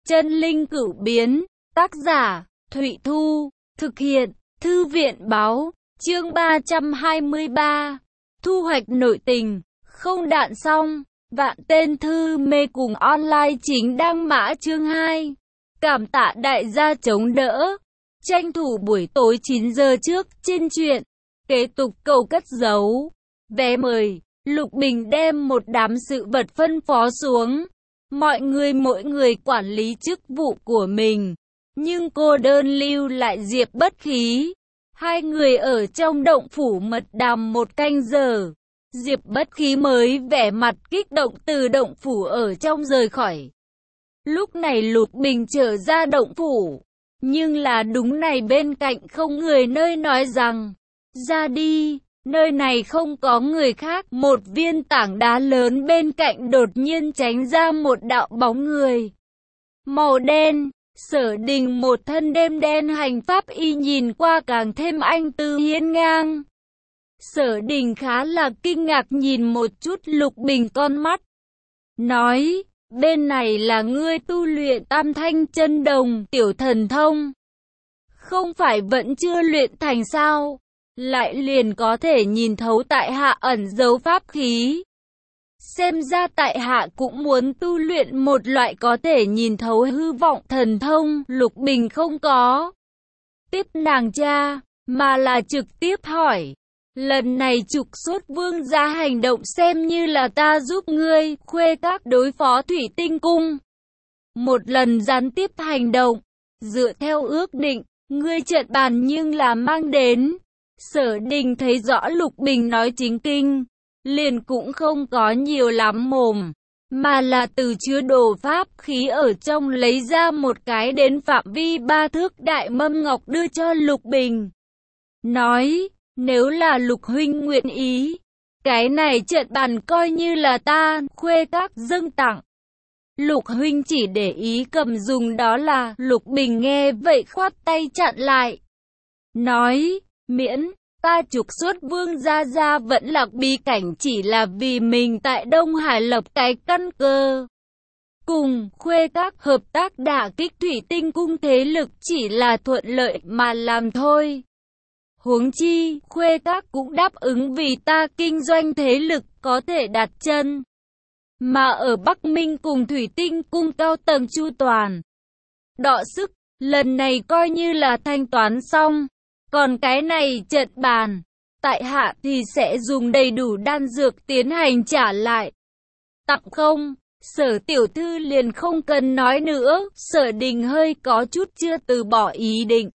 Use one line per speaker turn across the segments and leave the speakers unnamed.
Chân linh cửu biến, tác giả, Thụy Thu, thực hiện, Thư viện báo, chương 323, thu hoạch nội tình, không đạn xong, vạn tên thư mê cùng online chính đăng mã chương 2. Cảm tạ đại gia chống đỡ, tranh thủ buổi tối 9 giờ trước, trên truyện, kế tục cầu cất giấu, vé mời, Lục Bình đem một đám sự vật phân phó xuống. Mỗi người quản lý chức vụ của mình, nhưng cô đơn lưu lại Diệp Bất Khí. Hai người ở trong động phủ mật đàm một canh giờ. Diệp Bất Khí mới vẻ mặt kích động từ động phủ ở trong rời khỏi. Lúc này Lục Bình trở ra động phủ, nhưng là đúng này bên cạnh không người nơi nói rằng, ra đi. Nơi này không có người khác. Một viên tảng đá lớn bên cạnh đột nhiên tránh ra một đạo bóng người màu đen. Sở Đình một thân đêm đen hành pháp y nhìn qua càng thêm anh tư hiên ngang. Sở Đình khá là kinh ngạc nhìn một chút Lục Bình con mắt, nói, bên này là ngươi tu luyện Tam Thanh Chân Đồng tiểu thần thông, không phải vẫn chưa luyện thành sao? Lại liền có thể nhìn thấu tại hạ ẩn giấu pháp khí. Xem ra tại hạ cũng muốn tu luyện một loại có thể nhìn thấu hư vọng thần thông. Lục Bình không có tiếp nàng cha, mà là trực tiếp hỏi, lần này trục xuất vương gia hành động xem như là ta giúp ngươi, Khuê Các đối phó Thủy Tinh Cung. Một lần gián tiếp hành động, dựa theo ước định, ngươi trận bàn nhưng là mang đến. Sở Đình thấy rõ Lục Bình nói chính kinh, liền cũng không có nhiều lắm mồm, mà là từ chứa đồ pháp khí ở trong lấy ra một cái đến phạm vi 3 thước đại mâm ngọc đưa cho Lục Bình. Nói, nếu là Lục huynh nguyện ý, cái này trận bàn coi như là ta, Khuê Các dâng tặng. Lục huynh chỉ để ý cầm dùng đó là. Lục Bình nghe vậy khoát tay chặn lại, nói, miễn, ta trục xuất vương gia vẫn lạc bí cảnh chỉ là vì mình tại Đông Hải lập cái căn cơ. Cùng Khuê Các hợp tác đả kích Thủy Tinh Cung thế lực chỉ là thuận lợi mà làm thôi. Huống chi, Khuê Các cũng đáp ứng vì ta kinh doanh thế lực có thể đặt chân. Mà ở Bắc Minh cùng Thủy Tinh Cung cao tầng chu toàn. Đọ sức, lần này coi như là thanh toán xong. Còn cái này trận bàn, tại hạ thì sẽ dùng đầy đủ đan dược tiến hành trả lại. Tặng không, Sở tiểu thư liền không cần nói nữa. Sở Đình hơi có chút chưa từ bỏ ý định,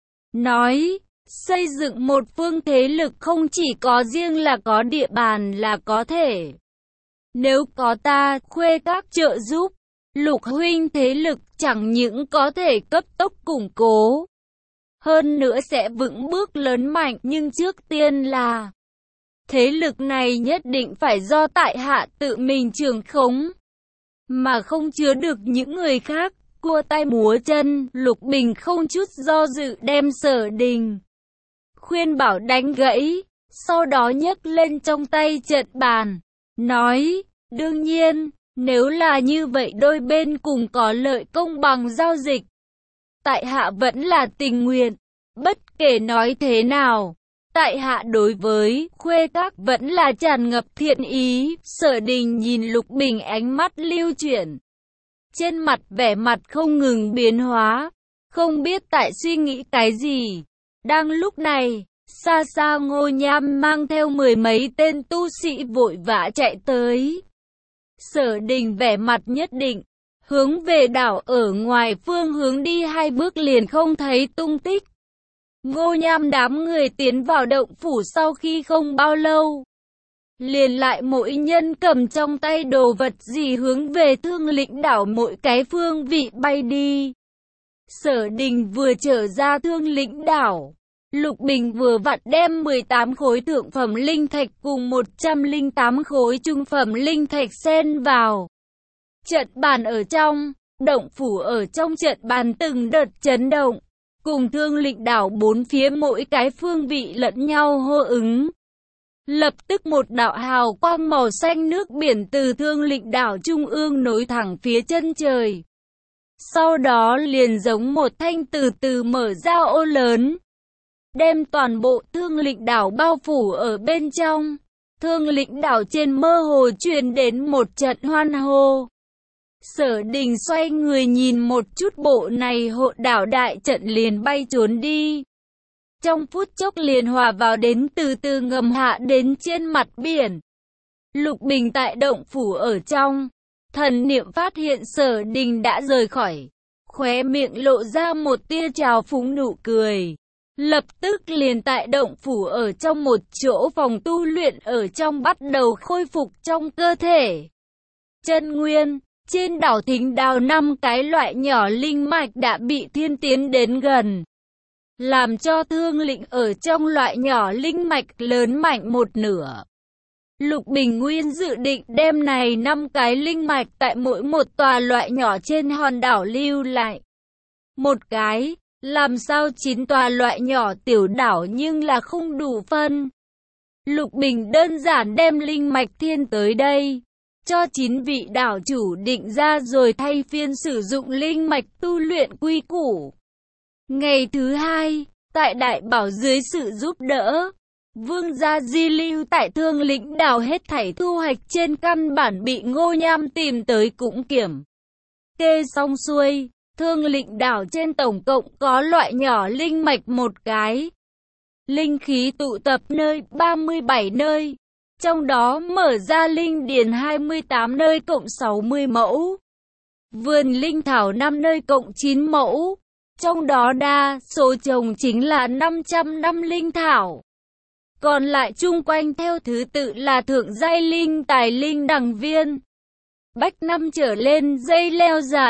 nói, xây dựng một phương thế lực không chỉ có riêng là có địa bàn là có thể. Nếu có ta, Khuê Các trợ giúp, Lục huynh thế lực chẳng những có thể cấp tốc củng cố, hơn nữa sẽ vững bước lớn mạnh, nhưng trước tiên là thế lực này nhất định phải do tại hạ tự mình trưởng khống, mà không chứa được những người khác. Cua tay múa chân, Lục Bình không chút do dự đem Sở Đình khuyên bảo đánh gãy, sau đó nhấc lên trong tay trận bàn, nói, đương nhiên, nếu là như vậy đôi bên cùng có lợi công bằng giao dịch, tại hạ vẫn là tình nguyện. Bất kể nói thế nào, tại hạ đối với Khuê Các vẫn là tràn ngập thiện ý. Sở Đình nhìn Lục Bình ánh mắt lưu chuyển, trên mặt vẻ mặt không ngừng biến hóa, không biết tại suy nghĩ cái gì. Đang lúc này, xa xa Ngô Nham mang theo 10 mấy tên tu sĩ vội vã chạy tới. Sở Đình vẻ mặt nhất định, hướng về đảo ở ngoài phương hướng đi 2 bước liền không thấy tung tích. Ngô Nham đám người tiến vào động phủ sau khi không bao lâu, liền lại mỗi nhân cầm trong tay đồ vật gì hướng về Thương Lĩnh đảo mỗi cái phương vị bay đi. Sở Đình vừa trở ra Thương Lĩnh đảo, Lục Bình vừa vặn đem 18 khối thượng phẩm linh thạch cùng 108 khối trung phẩm linh thạch xen vào trận bàn ở trong. Động phủ ở trong trận bàn từng đợt chấn động, cùng Thương Lĩnh đảo bốn phía mỗi cái phương vị lẫn nhau hô ứng. Lập tức một đạo hào quang màu xanh nước biển từ Thương Lĩnh đảo trung ương nối thẳng phía chân trời. Sau đó liền giống một thanh từ từ mở ra ô lớn, đem toàn bộ Thương Lĩnh đảo bao phủ ở bên trong. Thương Lĩnh đảo trên mơ hồ truyền đến một trận hoan hô. Sở Đình xoay người nhìn một chút bộ này hộ đảo đại trận liền bay trốn đi. Trong phút chốc liền hòa vào đến từ từ ngầm hạ đến trên mặt biển. Lục Bình tại động phủ ở trong, thần niệm phát hiện Sở Đình đã rời khỏi, khóe miệng lộ ra một tia trào phúng nụ cười. Lập tức liền tại động phủ ở trong một chỗ phòng tu luyện ở trong bắt đầu khôi phục trong cơ thể. Chân nguyên, trên đảo Thính Đào 5 cái loại nhỏ linh mạch đã bị thiên tiến đến gần, làm cho Thương Lĩnh ở trong loại nhỏ linh mạch lớn mạnh một nửa. Lục Bình nguyên dự định đem này 5 cái linh mạch tại mỗi một tòa loại nhỏ trên hòn đảo lưu lại một cái, làm sao 9 tòa loại nhỏ tiểu đảo nhưng là không đủ phân. Lục Bình đơn giản đem linh mạch thiên tới đây, cho 9 vị đảo chủ định ra rồi thay phiên sử dụng linh mạch tu luyện quy củ. Ngày thứ hai, tại Đại Bảo dưới sự giúp đỡ, Vương gia di lưu tại Thương Lĩnh đảo hết thảy thu hoạch trên căn bản bị Ngô Nham tìm tới cũng kiểm kê xong xuôi. Thương Lĩnh đảo trên tổng cộng có loại nhỏ linh mạch một cái, linh khí tụ tập nơi 37 nơi, trong đó mở ra linh điền 28 nơi cộng 60 mẫu, vườn linh thảo 5 nơi cộng 9 mẫu, trong đó đa số trồng chính là 500 năm linh thảo. Còn lại chung quanh theo thứ tự là thượng giai linh tài linh đằng viên, bách năm trở lên dây leo già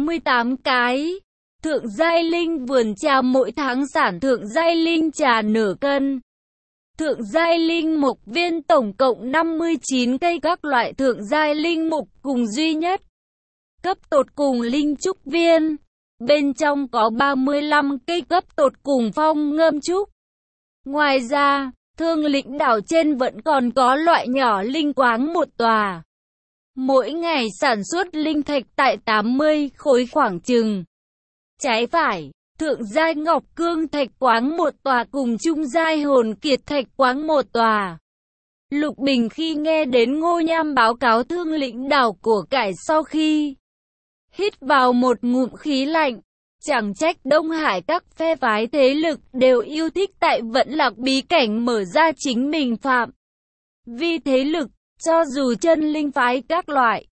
68 cái. Thượng giai linh vườn trà mỗi tháng sản thượng giai linh trà nửa cân. Thượng giai linh mục viên tổng cộng 59 cây các loại thượng giai linh mục cùng duy nhất cấp tột cùng linh trúc viên. Bên trong có 35 cây cấp tột cùng phong ngâm trúc. Ngoài ra, Thương Lĩnh đảo trên vẫn còn có loại nhỏ linh quáng một tòa. Mỗi ngày sản xuất linh thạch tại 80 khối khoảng chừng. Trái phải, thượng giai ngọc cương thạch quáng một tòa cùng trung giai hồn kiệt thạch quáng một tòa. Lục Bình khi nghe đến Ngô Nham báo cáo Thương Lĩnh đảo của cải sau khi hít vào một ngụm khí lạnh, chẳng trách Đông Hải các phe phái thế lực đều yêu thích tại Vẫn Lạc bí cảnh mở ra chính mình phạm vi thế lực, cho dù chân linh phái các loại,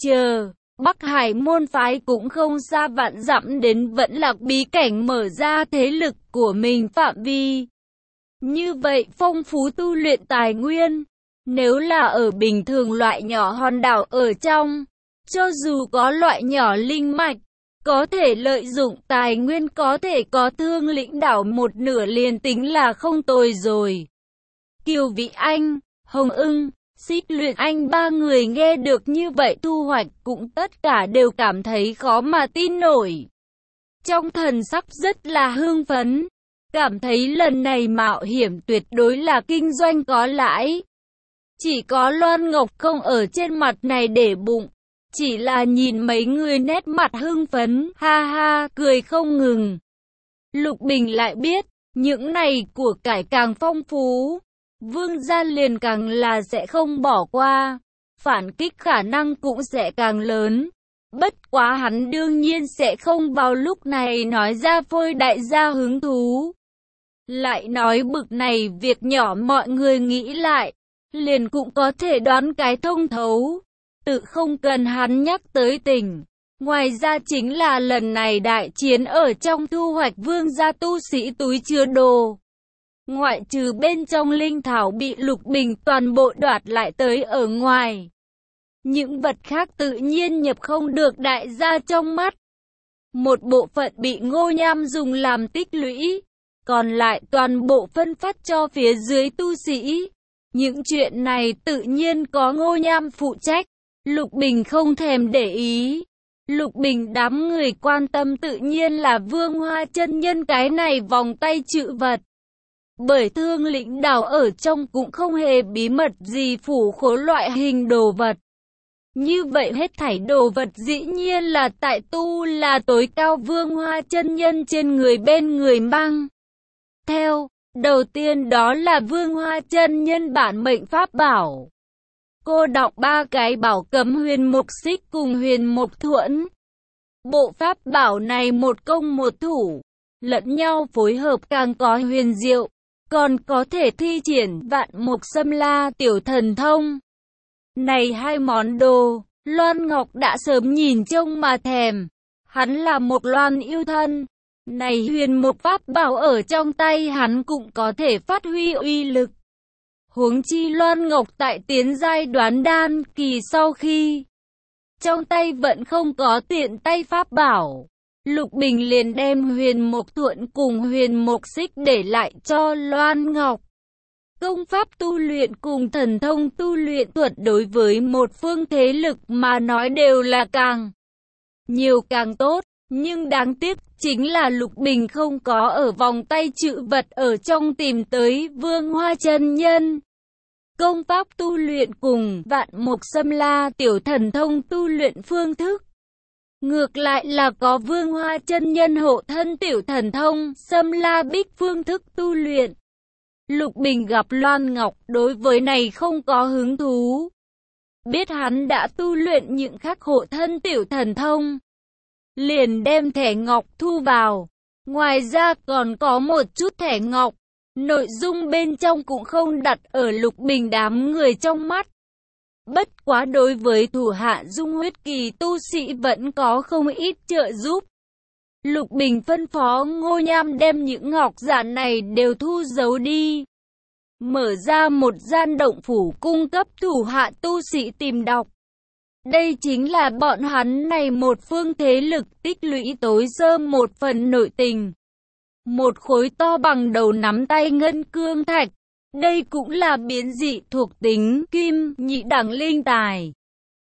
Bắc Hải môn phái cũng không xa vạn dặm đến Vẫn Lạc bí cảnh mở ra thế lực của mình phạm vi. Như vậy phong phú tu luyện tài nguyên, nếu là ở bình thường loại nhỏ hòn đảo ở trong, cho dù có loại nhỏ linh mạch, có thể lợi dụng tài nguyên có thể có Thương Lĩnh đảo một nửa liền tính là không tồi rồi. Kiều Vĩ Anh, Hồng Ưng, Xích Luyện Anh ba người nghe được như vậy thu hoạch cũng tất cả đều cảm thấy khó mà tin nổi. Trong thần sắc rất là hưng phấn, cảm thấy lần này mạo hiểm tuyệt đối là kinh doanh có lãi. Chỉ có Loan Ngọc không ở trên mặt này để bụng, chỉ là nhìn mấy người nét mặt hưng phấn, ha ha, cười không ngừng. Lục Bình lại biết, những này của cải càng phong phú, Vương gia liền càng là sẽ không bỏ qua, phản kích khả năng cũng sẽ càng lớn. Bất quá hắn đương nhiên sẽ không vào lúc này nói ra phôi đại gia hứng thú. Lại nói bực này việc nhỏ mọi người nghĩ lại, liền cũng có thể đoán cái thông thấu, tự không cần hắn nhắc tới tình. Ngoài ra chính là lần này đại chiến ở trong thu hoạch Vương gia tu sĩ túi chứa đồ. Ngoại trừ bên trong linh thảo bị Lục Bình toàn bộ đoạt lại tới ở ngoài, những vật khác tự nhiên nhập không được đại gia trong mắt. Một bộ phận bị Ngô Nham dùng làm tích lũy, còn lại toàn bộ phân phát cho phía dưới tu sĩ. Những chuyện này tự nhiên có Ngô Nham phụ trách, Lục Bình không thèm để ý. Lục Bình đám người quan tâm tự nhiên là Vương Hoa chân nhân cái này vòng tay trữ vật. Bởi Thương Lĩnh đảo ở trong cũng không hề bí mật gì phủ khố loại hình đồ vật. Như vậy hết thảy đồ vật dĩ nhiên là tại tu là tối cao Vương Hoa chân nhân trên người bên người mang. Theo, đầu tiên đó là Vương Hoa chân nhân bản mệnh pháp bảo. Cô đọc 3 cái bảo cấm huyền mục xích cùng huyền mục thuẫn. Bộ pháp bảo này một công một thủ, lẫn nhau phối hợp càng có huyền diệu, còn có thể thi triển vạn mục xâm la tiểu thần thông. Này hai món đồ, Loan Ngọc đã sớm nhìn trông mà thèm. Hắn là một Loan yêu thân. Này huyền mục pháp bảo ở trong tay hắn cũng có thể phát huy uy lực. Huống chi Loan Ngọc tại tiến giai đoán đan kỳ sau khi trong tay vẫn không có tiện tay pháp bảo, Lục Bình liền đem huyền mục thuẫn cùng huyền mục xích để lại cho Loan Ngọc. Công pháp tu luyện cùng thần thông tu luyện thuật đối với một phương thế lực mà nói đều là càng nhiều càng tốt, nhưng đáng tiếc chính là Lục Bình không có ở vòng tay trữ vật ở trong tìm tới Vương Hoa chân nhân. Công pháp tu luyện cùng vạn mục xâm la tiểu thần thông tu luyện phương thức. Ngược lại là có Vương Hoa chân nhân hộ thân tiểu thần thông xâm la bích phương thức tu luyện. Lục Bình gặp Loan Ngọc đối với này không có hứng thú. Biết hắn đã tu luyện những khắc hộ thân tiểu thần thông, liền đem thẻ ngọc thu vào. Ngoài ra còn có một chút thẻ ngọc, nội dung bên trong cũng không đặt ở Lục Bình đám người trong mắt. Bất quá đối với thủ hạ dung huyết kỳ tu sĩ vẫn có không ít trợ giúp. Lục Bình phân phó Ngô Nham đem những ngọc giản này đều thu giấu đi. Mở ra một gian động phủ cung cấp thủ hạ tu sĩ tìm đọc. Đây chính là bọn hắn này một phương thế lực tích lũy tối sơ một phần nội tình. Một khối to bằng đầu nắm tay ngân cương thạch. Đây cũng là biến dị thuộc tính kim nhị đẳng linh tài.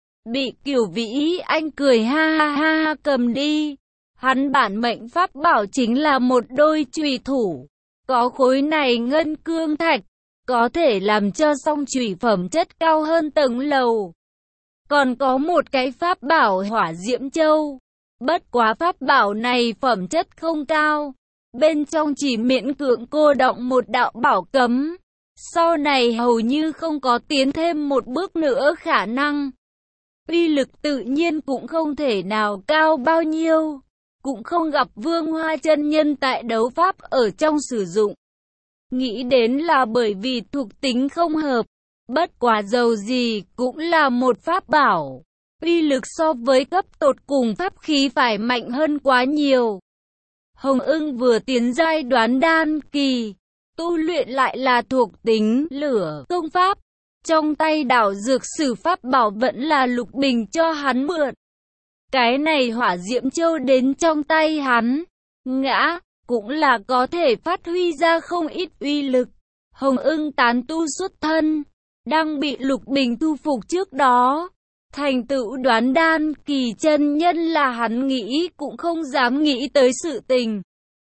Bị Kiều Vĩ Anh cười ha ha ha cầm đi. Hắn bản mệnh pháp bảo chính là một đôi chùy thủ. Có khối này ngân cương thạch, có thể làm cho song chùy phẩm chất cao hơn tầng lầu. Còn có một cái pháp bảo hỏa diễm châu. Bất quá pháp bảo này phẩm chất không cao. Bên trong chỉ miễn cưỡng cô động một đạo bảo cấm. Sau này hầu như không có tiến thêm một bước nữa khả năng. Uy lực tự nhiên cũng không thể nào cao bao nhiêu. Cũng không gặp Vương Hoa chân nhân tại đấu pháp ở trong sử dụng. Nghĩ đến là bởi vì thuộc tính không hợp. Bất quá dầu gì cũng là một pháp bảo. Uy lực so với cấp tột cùng pháp khí phải mạnh hơn quá nhiều. Hồng Ưng vừa tiến giai đoán đan kỳ, tu luyện lại là thuộc tính lửa công pháp. Trong tay đảo dược sử pháp bảo vẫn là Lục Bình cho hắn mượn. Cái này hỏa diễm châu đến trong tay hắn, ngã, cũng là có thể phát huy ra không ít uy lực. Hồng Ưng tán tu xuất thân, đang bị Lục Bình thu phục trước đó. Thành tựu đoán đan kỳ chân nhân là hắn nghĩ cũng không dám nghĩ tới sự tình.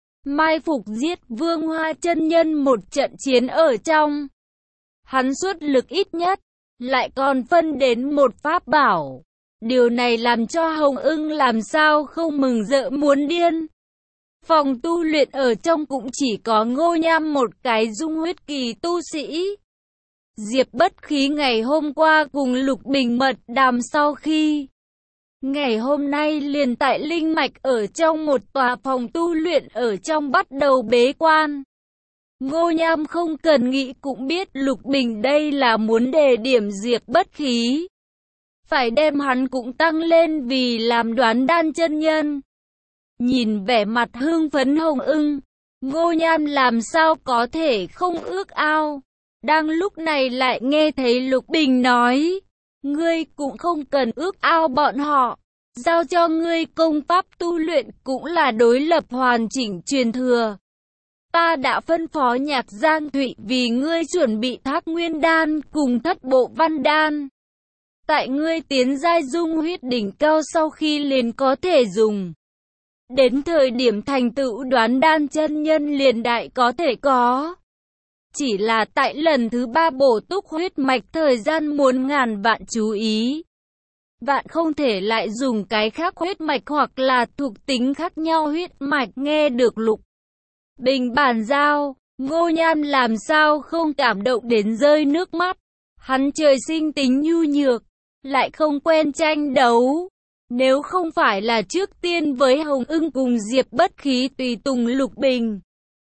Mai phục giết Vương Hoa chân nhân một trận chiến ở trong. Hắn xuất lực ít nhất, lại còn phân đến một pháp bảo. Điều này làm cho Hồng Ưng làm sao không mừng rỡ muốn điên. Phòng tu luyện ở trong cũng chỉ có Ngô Nham một cái dung huyết kỳ tu sĩ. Diệp Bất Khí ngày hôm qua cùng Lục Bình mật đàm sau khi ngày hôm nay liền tại linh mạch ở trong một tòa phòng tu luyện ở trong bắt đầu bế quan. Ngô Nham không cần nghĩ cũng biết Lục Bình đây là muốn đề điểm Diệp Bất Khí. Phải đem hắn cũng tăng lên vì làm đoán đan chân nhân. Nhìn vẻ mặt hưng phấn Hồng Ưng, Ngô Nham làm sao có thể không ước ao. Đang lúc này lại nghe thấy Lục Bình nói, ngươi cũng không cần ước ao bọn họ, giao cho ngươi công pháp tu luyện cũng là đối lập hoàn chỉnh truyền thừa. Ta đã phân phó Nhạc Giang Thụy vì ngươi chuẩn bị Thác Nguyên đan cùng Thất Bộ Văn đan. Tại ngươi tiến giai dung huyết đỉnh cao sau khi liền có thể dùng. Đến thời điểm thành tựu đoán đan chân nhân liền đại có thể có. Chỉ là tại lần thứ 3 bổ túc huyết mạch thời gian muốn ngàn vạn chú ý. Vạn không thể lại dùng cái khác huyết mạch hoặc là thuộc tính khác nhau huyết mạch. Nghe được Lục Bình bàn giao, Ngô Nham làm sao không cảm động đến rơi nước mắt. Hắn trời sinh tính nhu nhược, lại không quen tranh đấu. Nếu không phải là trước tiên với Hồng Ưng cùng Diệp Bất Khí tùy tùng Lục Bình,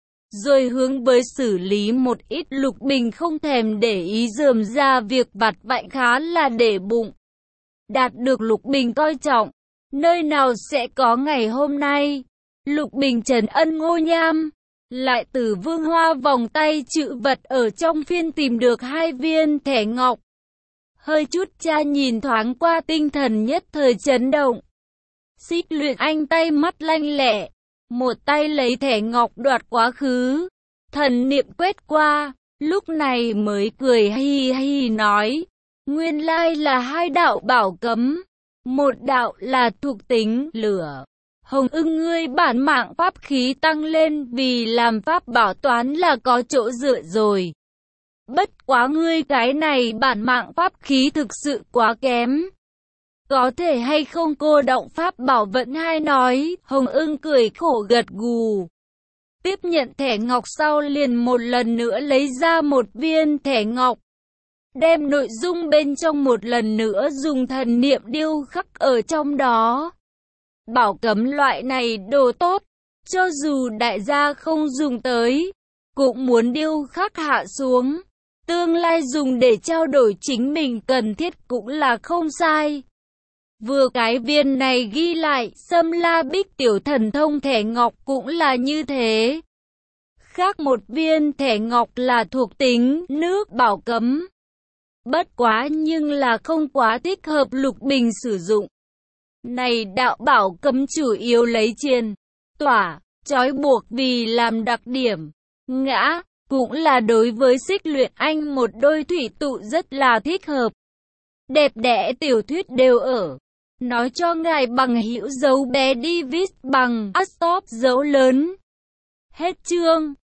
rồi hướng với xử lý một ít, Lục Bình không thèm để ý rườm ra việc vặt vãnh khá là để bụng. Đạt được Lục Bình coi trọng, nơi nào sẽ có ngày hôm nay. Lục Bình trấn ân Ngô Nham, lại từ Vương Hoa vòng tay trữ vật ở trong phiên tìm được 2 viên thẻ ngọc. Hơi chút tra nhìn thoáng qua, tinh thần nhất thời chấn động. Xích Luyện Anh tay mắt lanh lẹ, một tay lấy thẻ ngọc đoạt quá khứ, thần niệm quét qua, lúc này mới cười hi hi nói, nguyên lai là 2 đạo bảo cấm, một đạo là thuộc tính lửa. Hồng Ưng ngươi bản mạng pháp khí tăng lên, vì làm pháp bảo toán là có chỗ dựa rồi. Bất quá ngươi cái này bản mạng pháp khí thực sự quá kém. Có thể hay không cô động pháp bảo vẫn hay nói. Hồng Ưng cười khổ gật gù. Tiếp nhận thẻ ngọc sau liền một lần nữa lấy ra một viên thẻ ngọc. Đem nội dung bên trong một lần nữa dùng thần niệm điêu khắc ở trong đó. Bảo cấm loại này đồ tốt, cho dù đại gia không dùng tới, cũng muốn điêu khắc hạ xuống. Tương lai dùng để trao đổi chính mình cần thiết cũng là không sai. Vừa cái viên này ghi lại, Sâm La Bích tiểu thần thông thẻ ngọc cũng là như thế. Khác một viên thẻ ngọc là thuộc tính nước bảo cấm. Bất quá nhưng là không quá thích hợp Lục Bình sử dụng. Này đạo bảo cấm chủ yếu lấy chiên, tỏa, trói buộc vì làm đặc điểm. Ngã, cũng là đối với Xích Luyện Anh một đôi thủy tụ rất là thích hợp. Đẹp đẽ tiểu thuyết đều ở. Nói cho ngài bằng hữu dấu bé David bằng stop dấu lớn. Hết chương.